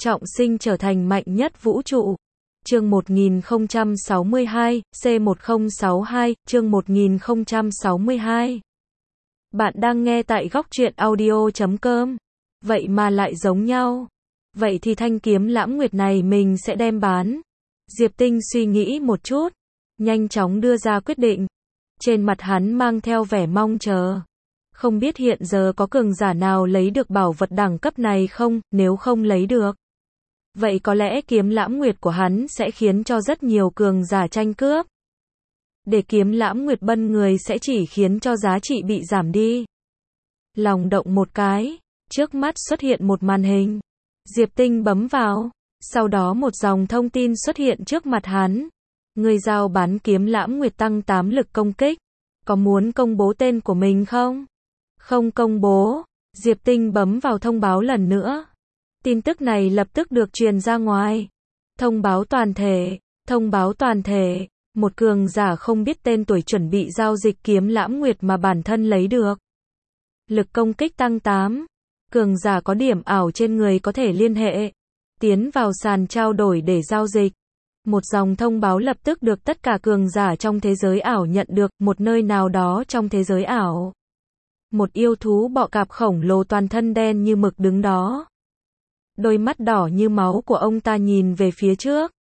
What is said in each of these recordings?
trọng sinh trở thành mạnh nhất vũ trụ. Chương 1062, C1062, chương 1062. Bạn đang nghe tại góc truyện audio.com. Vậy mà lại giống nhau. Vậy thì thanh kiếm lãm nguyệt này mình sẽ đem bán. Diệp Tinh suy nghĩ một chút, nhanh chóng đưa ra quyết định. Trên mặt hắn mang theo vẻ mong chờ. Không biết hiện giờ có cường giả nào lấy được bảo vật đẳng cấp này không, nếu không lấy được. Vậy có lẽ kiếm lãm nguyệt của hắn sẽ khiến cho rất nhiều cường giả tranh cướp. Để kiếm lãm nguyệt bân người sẽ chỉ khiến cho giá trị bị giảm đi. Lòng động một cái, trước mắt xuất hiện một màn hình. Diệp Tinh bấm vào, sau đó một dòng thông tin xuất hiện trước mặt hắn. Người giao bán kiếm lãm nguyệt tăng 8 lực công kích. Có muốn công bố tên của mình không? Không công bố. Diệp Tinh bấm vào thông báo lần nữa. Tin tức này lập tức được truyền ra ngoài. Thông báo toàn thể, thông báo toàn thể. Một cường giả không biết tên tuổi chuẩn bị giao dịch kiếm lãm nguyệt mà bản thân lấy được. Lực công kích tăng 8. Cường giả có điểm ảo trên người có thể liên hệ. Tiến vào sàn trao đổi để giao dịch. Một dòng thông báo lập tức được tất cả cường giả trong thế giới ảo nhận được, một nơi nào đó trong thế giới ảo. Một yêu thú bọ cạp khổng lồ toàn thân đen như mực đứng đó. Đôi mắt đỏ như máu của ông ta nhìn về phía trước.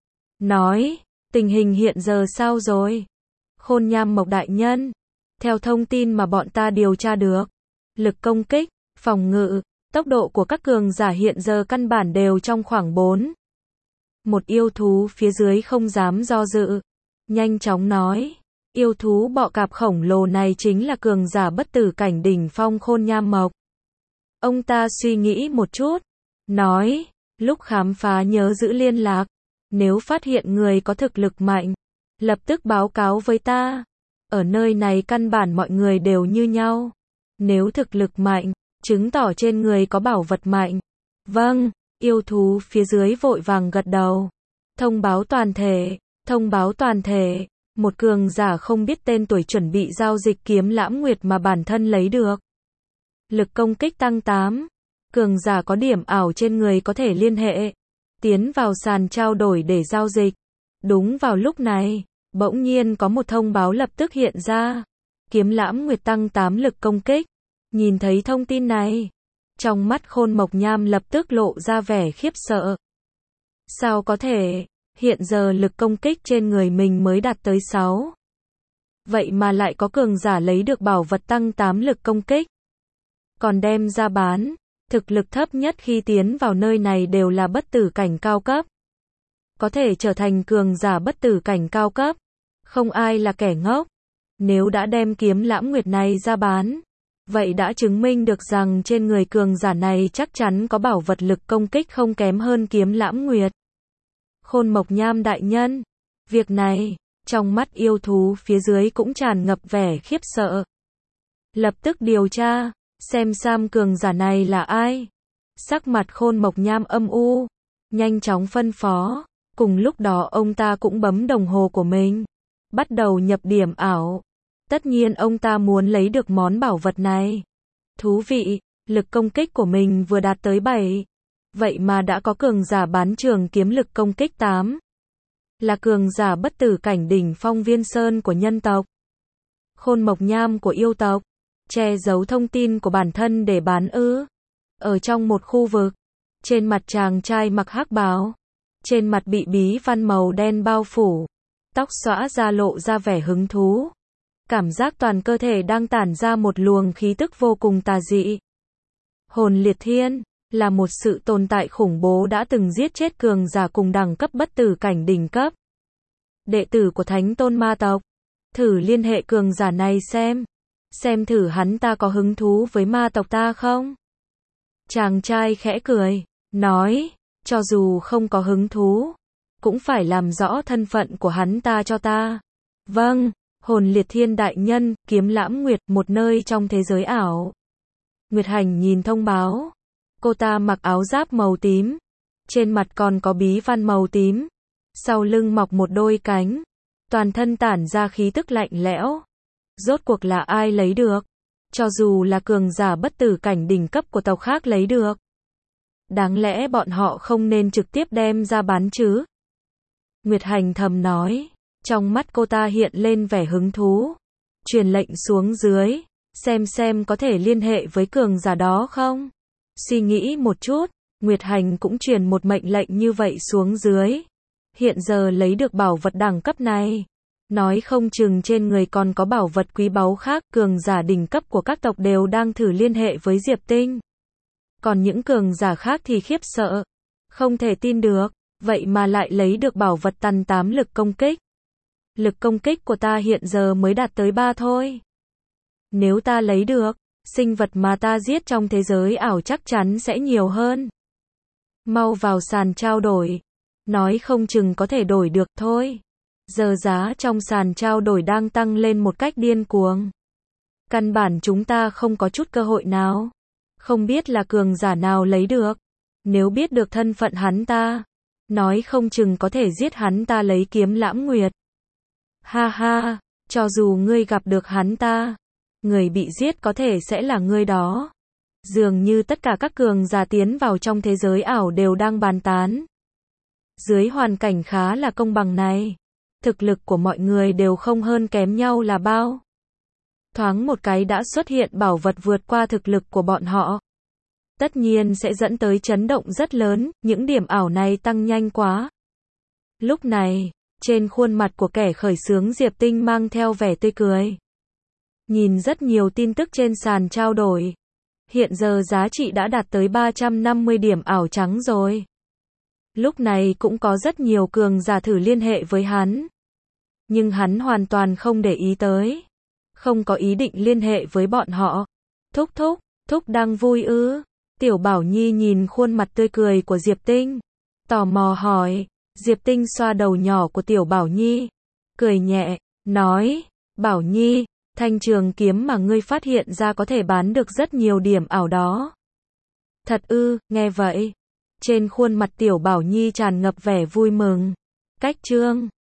Nói, tình hình hiện giờ sao rồi? Khôn Nham Mộc đại nhân. Theo thông tin mà bọn ta điều tra được, lực công kích, phòng ngự, tốc độ của các cường giả hiện giờ căn bản đều trong khoảng 4. Một yêu thú phía dưới không dám do dự. Nhanh chóng nói, yêu thú bọ cạp khổng lồ này chính là cường giả bất tử cảnh đỉnh phong Khôn Nham Mộc. Ông ta suy nghĩ một chút. Nói, lúc khám phá nhớ giữ liên lạc. Nếu phát hiện người có thực lực mạnh, lập tức báo cáo với ta. Ở nơi này căn bản mọi người đều như nhau. Nếu thực lực mạnh, chứng tỏ trên người có bảo vật mạnh. Vâng, yêu thú phía dưới vội vàng gật đầu. Thông báo toàn thể, thông báo toàn thể. Một cường giả không biết tên tuổi chuẩn bị giao dịch kiếm lãm nguyệt mà bản thân lấy được. Lực công kích tăng 8. Cường giả có điểm ảo trên người có thể liên hệ. Tiến vào sàn trao đổi để giao dịch. Đúng vào lúc này, bỗng nhiên có một thông báo lập tức hiện ra. Kiếm lãm nguyệt tăng 8 lực công kích. Nhìn thấy thông tin này, trong mắt Khôn Mộc Nham lập tức lộ ra vẻ khiếp sợ. Sao có thể, hiện giờ lực công kích trên người mình mới đạt tới 6. Vậy mà lại có cường giả lấy được bảo vật tăng 8 lực công kích. Còn đem ra bán. Thực lực thấp nhất khi tiến vào nơi này đều là bất tử cảnh cao cấp. Có thể trở thành cường giả bất tử cảnh cao cấp. Không ai là kẻ ngốc. Nếu đã đem kiếm lãm nguyệt này ra bán, vậy đã chứng minh được rằng trên người cường giả này chắc chắn có bảo vật lực công kích không kém hơn kiếm lãm nguyệt. Khôn Mộc Nham đại nhân. Việc này, trong mắt yêu thú phía dưới cũng tràn ngập vẻ khiếp sợ. Lập tức điều tra. Xem Sam cường giả này là ai? Sắc mặt Khôn Mộc Nham âm u. Nhanh chóng phân phó. Cùng lúc đó ông ta cũng bấm đồng hồ của mình. Bắt đầu nhập điểm ảo. Tất nhiên ông ta muốn lấy được món bảo vật này. Thú vị, lực công kích của mình vừa đạt tới 7. Vậy mà đã có cường giả bán trường kiếm lực công kích 8. Là cường giả bất tử cảnh đỉnh phong Viên Sơn của nhân tộc. Khôn Mộc Nham của yêu tộc. Che giấu thông tin của bản thân để bán ư. Ở trong một khu vực, trên mặt chàng trai mặc hắc bào, trên mặt bị bí văn màu đen bao phủ, tóc xõa ra lộ ra vẻ hứng thú. Cảm giác toàn cơ thể đang tản ra một luồng khí tức vô cùng tà dị. Hồn Liệt Thiên là một sự tồn tại khủng bố đã từng giết chết cường giả cùng đẳng cấp bất tử cảnh đỉnh cấp. Đệ tử của Thánh Tôn Ma tộc. Thử liên hệ cường giả này xem thử hắn ta có hứng thú với ma tộc ta không? Chàng trai khẽ cười, nói, cho dù không có hứng thú, cũng phải làm rõ thân phận của hắn ta cho ta. Vâng, Hồn Liệt Thiên đại nhân, kiếm lãm nguyệt, một nơi trong thế giới ảo. Nguyệt Hành nhìn thông báo. Cô ta mặc áo giáp màu tím. Trên mặt còn có bí văn màu tím. Sau lưng mọc một đôi cánh. Toàn thân tản ra khí tức lạnh lẽo. Rốt cuộc là ai lấy được? Cho dù là cường giả bất tử cảnh đỉnh cấp của tộc khác lấy được. Đáng lẽ bọn họ không nên trực tiếp đem ra bán chứ? Nguyệt Hành thầm nói. Trong mắt cô ta hiện lên vẻ hứng thú. Truyền lệnh xuống dưới, xem có thể liên hệ với cường giả đó không? Suy nghĩ một chút, Nguyệt Hành cũng truyền một mệnh lệnh như vậy xuống dưới. Hiện giờ lấy được bảo vật đẳng cấp này, nói không chừng trên người còn có bảo vật quý báu khác, cường giả đỉnh cấp của các tộc đều đang thử liên hệ với Diệp Tinh. Còn những cường giả khác thì khiếp sợ, không thể tin được, vậy mà lại lấy được bảo vật tần 8 lực công kích. Lực công kích của ta hiện giờ mới đạt tới 3 thôi. Nếu ta lấy được, sinh vật mà ta giết trong thế giới ảo chắc chắn sẽ nhiều hơn. Mau vào sàn trao đổi, nói không chừng có thể đổi được thôi. Giờ giá trong sàn trao đổi đang tăng lên một cách điên cuồng. Căn bản chúng ta không có chút cơ hội nào. Không biết là cường giả nào lấy được. Nếu biết được thân phận hắn ta, nói không chừng có thể giết hắn ta lấy kiếm Lãm Nguyệt. Ha ha, cho dù ngươi gặp được hắn ta, người bị giết có thể sẽ là ngươi đó. Dường như tất cả các cường giả tiến vào trong thế giới ảo đều đang bàn tán. Dưới hoàn cảnh khá là công bằng này, thực lực của mọi người đều không hơn kém nhau là bao. Thoáng một cái đã xuất hiện bảo vật vượt qua thực lực của bọn họ. Tất nhiên sẽ dẫn tới chấn động rất lớn, những điểm ảo này tăng nhanh quá. Lúc này, trên khuôn mặt của kẻ khởi xướng Diệp Tinh mang theo vẻ tươi cười. Nhìn rất nhiều tin tức trên sàn trao đổi. Hiện giờ giá trị đã đạt tới 350 điểm ảo trắng rồi. Lúc này cũng có rất nhiều cường giả thử liên hệ với hắn. Nhưng hắn hoàn toàn không để ý tới. Không có ý định liên hệ với bọn họ. Thúc đang vui ư? Tiểu Bảo Nhi nhìn khuôn mặt tươi cười của Diệp Tinh, tò mò hỏi. Diệp Tinh xoa đầu nhỏ của Tiểu Bảo Nhi, cười nhẹ, nói, Bảo Nhi, thanh trường kiếm mà ngươi phát hiện ra có thể bán được rất nhiều điểm ảo đó. Thật ư? Nghe vậy, trên khuôn mặt Tiểu Bảo Nhi tràn ngập vẻ vui mừng. Cách chương